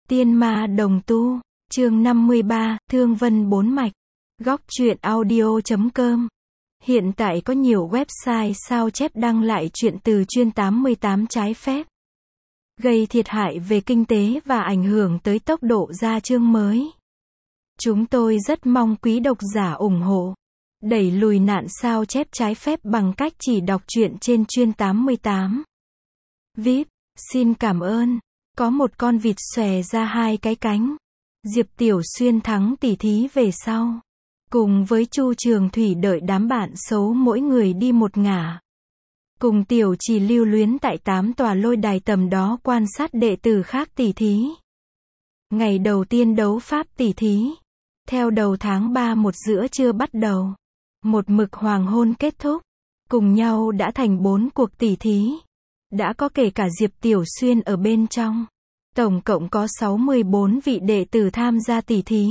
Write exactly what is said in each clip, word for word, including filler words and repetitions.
Tiên ma đồng tu, chương năm mươi ba, Thương Vân bốn mạch. Góc truyện audio chấm com. Hiện tại có nhiều website sao chép đăng lại truyện từ chuyên tám mươi tám trái phép, gây thiệt hại về kinh tế và ảnh hưởng tới tốc độ ra chương mới. Chúng tôi rất mong quý độc giả ủng hộ, đẩy lùi nạn sao chép trái phép bằng cách chỉ đọc truyện trên chuyên tám mươi tám. vê i pê, xin cảm ơn. Có một con vịt xòe ra hai cái cánh. Diệp Tiểu Xuyên thắng tỷ thí về sau, cùng với Chu Trường Thủy đợi đám bạn xấu mỗi người đi một ngả. Cùng Tiểu Trì lưu luyến tại tám tòa lôi đài tầm đó quan sát đệ tử khác tỷ thí. Ngày đầu tiên đấu pháp tỷ thí, theo đầu tháng ba một giữa trưa bắt đầu, một mực hoàng hôn kết thúc, cùng nhau đã thành bốn cuộc tỷ thí. Đã có kể cả Diệp Tiểu Xuyên ở bên trong. Tổng cộng có sáu mươi bốn vị đệ tử tham gia tỷ thí.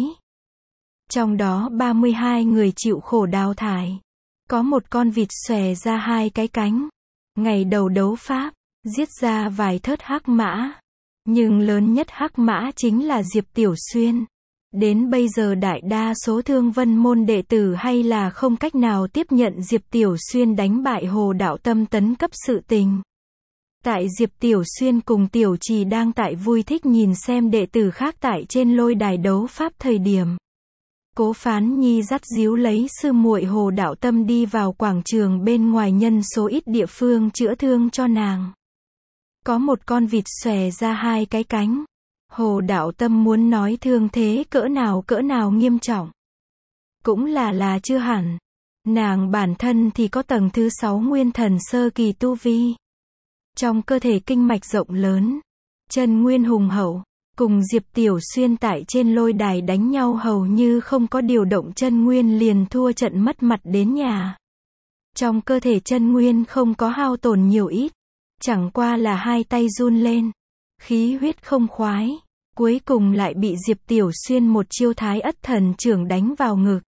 Trong đó ba mươi hai người chịu khổ đào thải. Có một con vịt xòe ra hai cái cánh. Ngày đầu đấu pháp, giết ra vài thớt hắc mã. Nhưng lớn nhất hắc mã chính là Diệp Tiểu Xuyên. Đến bây giờ đại đa số Thương Vân môn đệ tử hay là không cách nào tiếp nhận Diệp Tiểu Xuyên đánh bại Hồ Đạo Tâm tấn cấp sự tình. Tại Diệp Tiểu Xuyên cùng Tiểu Trì đang tại vui thích nhìn xem đệ tử khác tại trên lôi đài đấu pháp thời điểm, Cố Phán Nhi dắt díu lấy sư muội Hồ Đạo Tâm đi vào quảng trường bên ngoài nhân số ít địa phương chữa thương cho nàng. Có một con vịt xòe ra hai cái cánh. Hồ Đạo Tâm muốn nói thương thế cỡ nào cỡ nào nghiêm trọng. Cũng là là chưa hẳn. Nàng bản thân thì có tầng thứ sáu nguyên thần sơ kỳ tu vi. Trong cơ thể kinh mạch rộng lớn, chân nguyên hùng hậu, cùng Diệp Tiểu Xuyên tại trên lôi đài đánh nhau hầu như không có điều động chân nguyên liền thua trận mất mặt đến nhà. Trong cơ thể chân nguyên không có hao tổn nhiều ít, chẳng qua là hai tay run lên, khí huyết không khoái, cuối cùng lại bị Diệp Tiểu Xuyên một chiêu Thái Ất Thần Chưởng đánh vào ngực.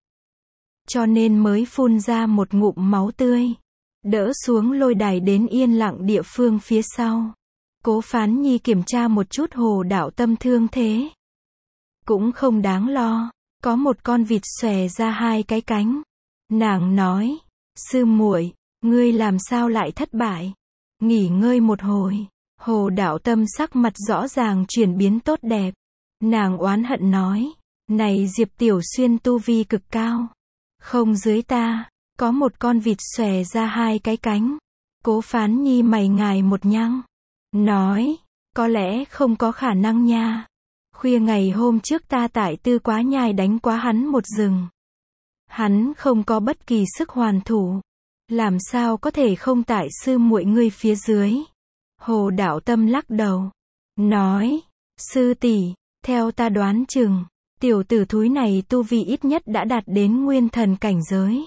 Cho nên mới phun ra một ngụm máu tươi. Đỡ xuống lôi đài đến yên lặng địa phương phía sau. Cố Phán Nhi kiểm tra một chút Hồ Đạo Tâm thương thế. Cũng không đáng lo, có một con vịt xòe ra hai cái cánh. Nàng nói, sư muội, ngươi làm sao lại thất bại? Nghỉ ngơi một hồi. Hồ Đạo Tâm sắc mặt rõ ràng chuyển biến tốt đẹp. Nàng oán hận nói, này Diệp Tiểu Xuyên tu vi cực cao, không dưới ta. Có một con vịt xòe ra hai cái cánh. Cố Phán Nhi mày ngài một nhăng, nói, có lẽ không có khả năng nha. Khuya ngày hôm trước ta tại Tư Quá Nhai đánh quá hắn một rừng. Hắn không có bất kỳ sức hoàn thủ. Làm sao có thể không tại sư muội ngươi phía dưới? Hồ Đạo Tâm lắc đầu, nói, sư tỷ, theo ta đoán chừng, tiểu tử thúi này tu vi ít nhất đã đạt đến nguyên thần cảnh giới.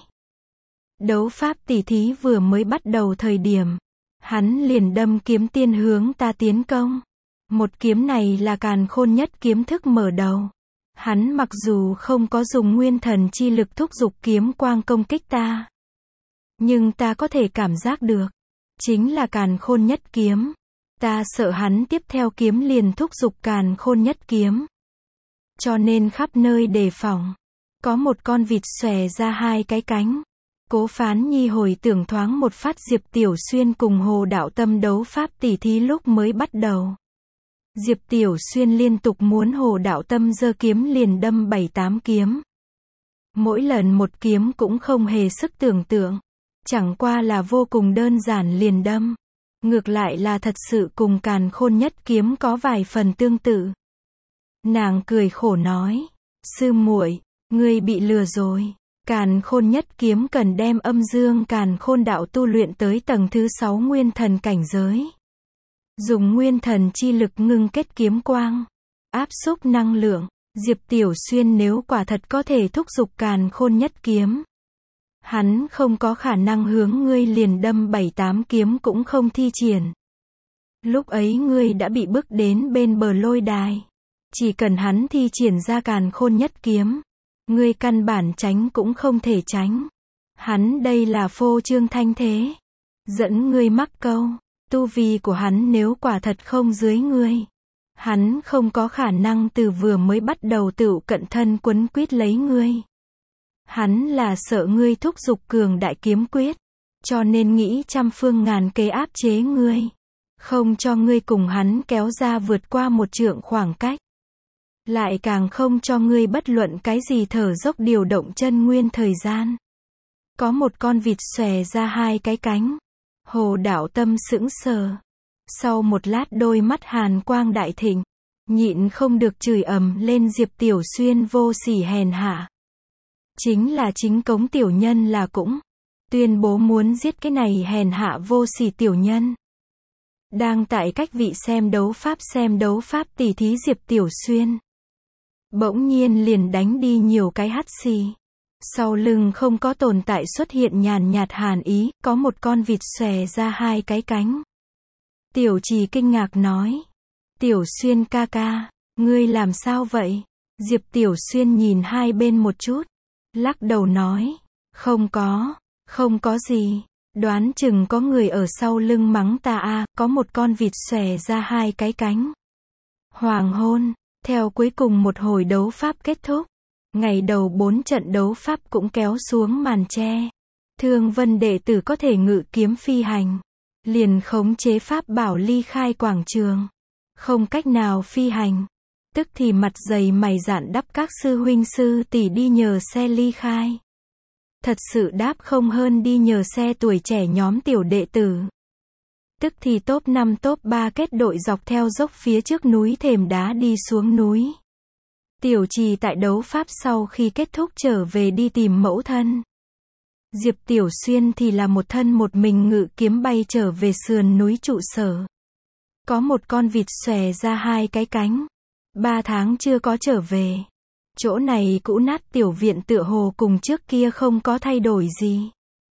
Đấu pháp tỷ thí vừa mới bắt đầu thời điểm, hắn liền đâm kiếm tiên hướng ta tiến công. Một kiếm này là Càn Khôn Nhất kiếm thức mở đầu. Hắn mặc dù không có dùng nguyên thần chi lực thúc giục kiếm quang công kích ta, nhưng ta có thể cảm giác được, chính là Càn Khôn Nhất kiếm. Ta sợ hắn tiếp theo kiếm liền thúc giục Càn Khôn Nhất kiếm. Cho nên khắp nơi đề phòng. Có một con vịt xòe ra hai cái cánh. Cố Phán Nhi hồi tưởng thoáng một phát Diệp Tiểu Xuyên cùng Hồ Đạo Tâm đấu pháp tỷ thí lúc mới bắt đầu. Diệp Tiểu Xuyên liên tục muốn Hồ Đạo Tâm giơ kiếm liền đâm bảy tám kiếm. Mỗi lần một kiếm cũng không hề sức tưởng tượng. Chẳng qua là vô cùng đơn giản liền đâm. Ngược lại là thật sự cùng Càn Khôn Nhất kiếm có vài phần tương tự. Nàng cười khổ nói, sư muội, ngươi bị lừa rồi. Càn Khôn Nhất kiếm cần đem âm dương Càn Khôn đạo tu luyện tới tầng thứ sáu nguyên thần cảnh giới. Dùng nguyên thần chi lực ngưng kết kiếm quang, áp xúc năng lượng. Diệp Tiểu Xuyên nếu quả thật có thể thúc giục Càn Khôn Nhất kiếm, hắn không có khả năng hướng ngươi liền đâm bảy tám kiếm cũng không thi triển. Lúc ấy ngươi đã bị bức đến bên bờ lôi đài. Chỉ cần hắn thi triển ra Càn Khôn Nhất kiếm, ngươi căn bản tránh cũng không thể tránh. Hắn đây là phô trương thanh thế, dẫn ngươi mắc câu. Tu vi của hắn nếu quả thật không dưới ngươi, Hắn không có khả năng từ vừa mới bắt đầu tựu cận thân quấn quýt lấy ngươi. Hắn là sợ ngươi thúc giục cường đại kiếm quyết, cho nên nghĩ trăm phương ngàn kế áp chế ngươi, không cho ngươi cùng hắn kéo ra vượt qua một trượng khoảng cách. Lại càng không cho ngươi bất luận cái gì thở dốc điều động chân nguyên thời gian. Có một con vịt xòe ra hai cái cánh. Hồ Đạo Tâm sững sờ. Sau một lát đôi mắt hàn quang đại thịnh, nhịn không được chửi ầm lên Diệp Tiểu Xuyên vô sỉ hèn hạ. Chính là chính Cống tiểu nhân là cũng tuyên bố muốn giết cái này hèn hạ vô sỉ tiểu nhân. Đang tại cách vị xem đấu pháp xem đấu pháp tỉ thí Diệp Tiểu Xuyên, bỗng nhiên liền đánh đi nhiều cái hắt xì. Sau lưng không có tồn tại xuất hiện nhàn nhạt hàn ý, có một con vịt xòe ra hai cái cánh. Tiểu Trì kinh ngạc nói. Tiểu Xuyên ca ca, ngươi làm sao vậy? Diệp Tiểu Xuyên nhìn hai bên một chút, lắc đầu nói. Không có, không có gì. Đoán chừng có người ở sau lưng mắng ta a, có một con vịt xòe ra hai cái cánh. Hoàng hôn, theo cuối cùng một hồi đấu pháp kết thúc. Ngày đầu bốn trận đấu pháp cũng kéo xuống màn che. Thương Vân đệ tử có thể ngự kiếm phi hành, liền khống chế pháp bảo ly khai quảng trường. Không cách nào phi hành, tức thì mặt dày mày dạn đắp các sư huynh sư tỷ đi nhờ xe ly khai. Thật sự đáp không hơn đi nhờ xe tuổi trẻ nhóm tiểu đệ tử. Tức thì top năm top ba kết đội dọc theo dốc phía trước núi thềm đá đi xuống núi. Tiểu Trì tại đấu pháp sau khi kết thúc trở về đi tìm mẫu thân. Diệp Tiểu Xuyên thì là một thân một mình ngự kiếm bay trở về sườn núi trụ sở. Có một con vịt xòe ra hai cái cánh. Ba tháng chưa có trở về. Chỗ này cũ nát tiểu viện tựa hồ cùng trước kia không có thay đổi gì.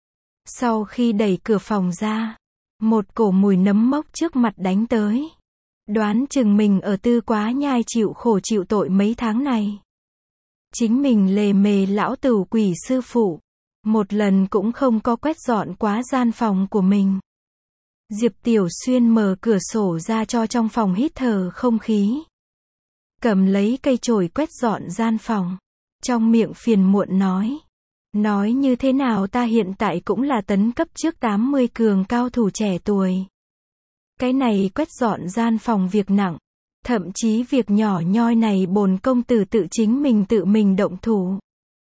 Sau khi đẩy cửa phòng ra, một cổ mùi nấm mốc trước mặt đánh tới. Đoán chừng mình ở Tư Quá Nhai chịu khổ chịu tội mấy tháng này. Chính mình lề mề lão tửu quỷ sư phụ, một lần cũng không có quét dọn quá gian phòng của mình. Diệp Tiểu Xuyên mở cửa sổ ra cho trong phòng hít thở không khí. Cầm lấy cây chổi quét dọn gian phòng. Trong miệng phiền muộn nói. Nói như thế nào ta hiện tại cũng là tấn cấp trước tám mươi cường cao thủ trẻ tuổi. Cái này quét dọn gian phòng việc nặng. Thậm chí việc nhỏ nhoi này bổn công tử tự chính mình tự mình động thủ.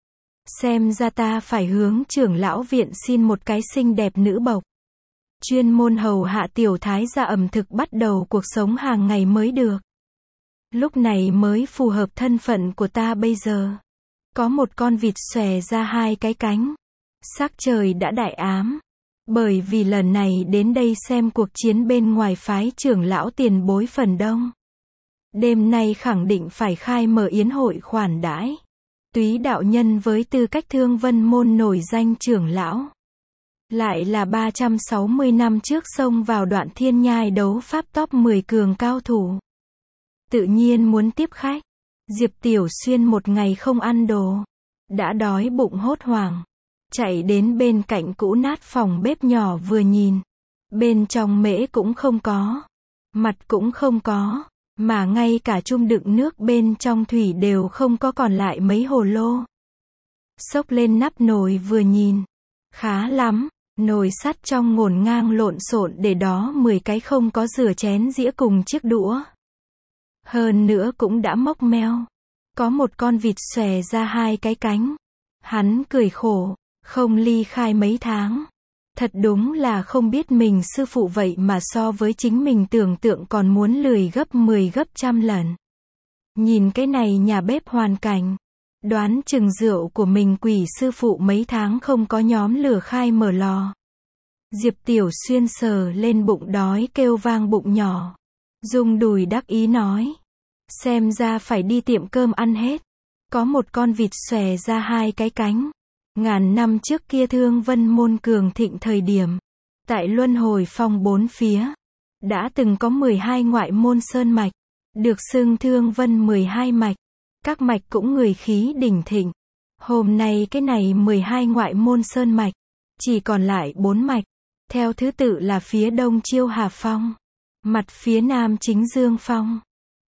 Xem ra ta phải hướng trưởng lão viện xin một cái xinh đẹp nữ bộc. Chuyên môn hầu hạ tiểu thái gia ẩm thực bắt đầu cuộc sống hàng ngày mới được. Lúc này mới phù hợp thân phận của ta bây giờ. Có một con vịt xòe ra hai cái cánh. Sắc trời đã đại ám. Bởi vì lần này đến đây xem cuộc chiến bên ngoài phái trưởng lão tiền bối phần đông. Đêm nay khẳng định phải khai mở yến hội khoản đãi. Túy đạo nhân với tư cách Thương Vân môn nổi danh trưởng lão. Lại là ba trăm sáu mươi năm trước xông vào Đoạn Thiên Nhai đấu pháp top mười cường cao thủ. Tự nhiên muốn tiếp khách. Diệp Tiểu Xuyên một ngày không ăn đồ. Đã đói bụng hốt hoảng. Chạy đến bên cạnh cũ nát phòng bếp nhỏ vừa nhìn. Bên trong mễ cũng không có. Mặt cũng không có. Mà ngay cả chung đựng nước bên trong thủy đều không có còn lại mấy hồ lô. Xốc lên nắp nồi vừa nhìn. Khá lắm. Nồi sắt trong ngổn ngang lộn xộn để đó mười cái không có rửa chén dĩa cùng chiếc đũa. Hơn nữa cũng đã mốc meo. Có một con vịt xòe ra hai cái cánh. Hắn cười khổ, không ly khai mấy tháng. Thật đúng là không biết mình sư phụ vậy mà so với chính mình tưởng tượng còn muốn lười gấp mười gấp trăm lần. Nhìn cái này nhà bếp hoàn cảnh. Đoán chừng rượu của mình quỷ sư phụ mấy tháng không có nhóm lửa khai mở lò. Diệp Tiểu Xuyên sờ lên bụng đói kêu vang bụng nhỏ. Dung đùi đắc ý nói. Xem ra phải đi tiệm cơm ăn hết. Có một con vịt xòe ra hai cái cánh. Ngàn năm trước kia Thương Vân môn cường thịnh thời điểm. Tại Luân Hồi Phong bốn phía. Đã từng có mười hai ngoại môn sơn mạch. Được xưng Thương Vân mười hai mạch. Các mạch cũng người khí đỉnh thịnh. Hôm nay cái này mười hai ngoại môn sơn mạch. Chỉ còn lại bốn mạch. Theo thứ tự là phía đông Chiêu Hà Phong. Mặt phía nam Chính Dương Phong.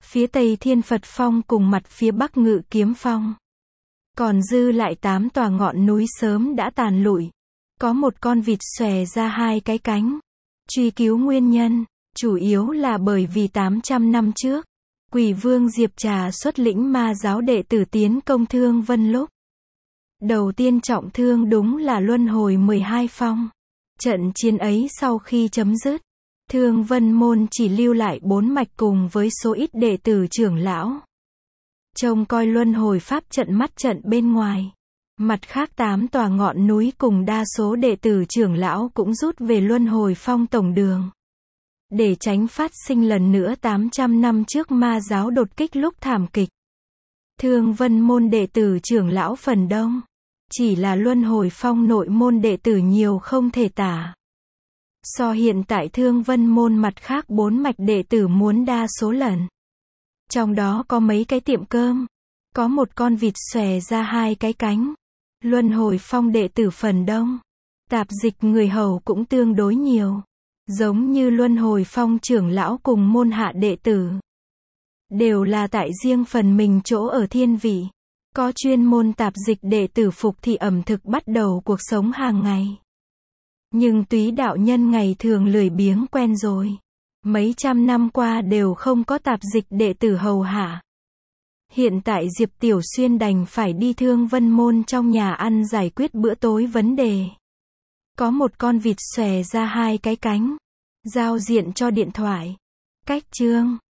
phía tây Thiên Phật Phong cùng mặt phía bắc Ngự Kiếm Phong. Còn dư lại tám tòa ngọn núi sớm đã tàn lụi. Có một con vịt xòe ra hai cái cánh. Truy cứu nguyên nhân, chủ yếu là bởi vì tám trăm năm trước, Quỷ Vương Diệp Trà xuất lĩnh ma giáo đệ tử tiến công Thương Vân lúc. Đầu tiên trọng thương đúng là luân hồi mười hai phong. Trận chiến ấy sau khi chấm dứt, Thương Vân môn chỉ lưu lại bốn mạch cùng với số ít đệ tử trưởng lão. Trông coi luân hồi pháp trận mắt trận bên ngoài. Mặt khác tám tòa ngọn núi cùng đa số đệ tử trưởng lão cũng rút về luân hồi phong tổng đường. Để tránh phát sinh lần nữa tám trăm năm trước ma giáo đột kích lúc thảm kịch. Thương Vân môn đệ tử trưởng lão phần đông. Chỉ là luân hồi phong nội môn đệ tử nhiều không thể tả. So hiện tại Thương Vân môn mặt khác bốn mạch đệ tử muốn đa số lần. Trong đó có mấy cái tiệm cơm. Có một con vịt xòe ra hai cái cánh. Luân hồi phong đệ tử phần đông. Tạp dịch người hầu cũng tương đối nhiều. Giống như luân hồi phong trưởng lão cùng môn hạ đệ tử. Đều là tại riêng phần mình chỗ ở thiên vị. Có chuyên môn tạp dịch đệ tử phục thị ẩm thực bắt đầu cuộc sống hàng ngày. Nhưng túy đạo nhân ngày thường lười biếng quen rồi. Mấy trăm năm qua đều không có tạp dịch đệ tử hầu hạ. Hiện tại Diệp Tiểu Xuyên đành phải đi Thương Vân môn trong nhà ăn giải quyết bữa tối vấn đề. Có một con vịt xòe ra hai cái cánh. Giao diện cho điện thoại. Cách chương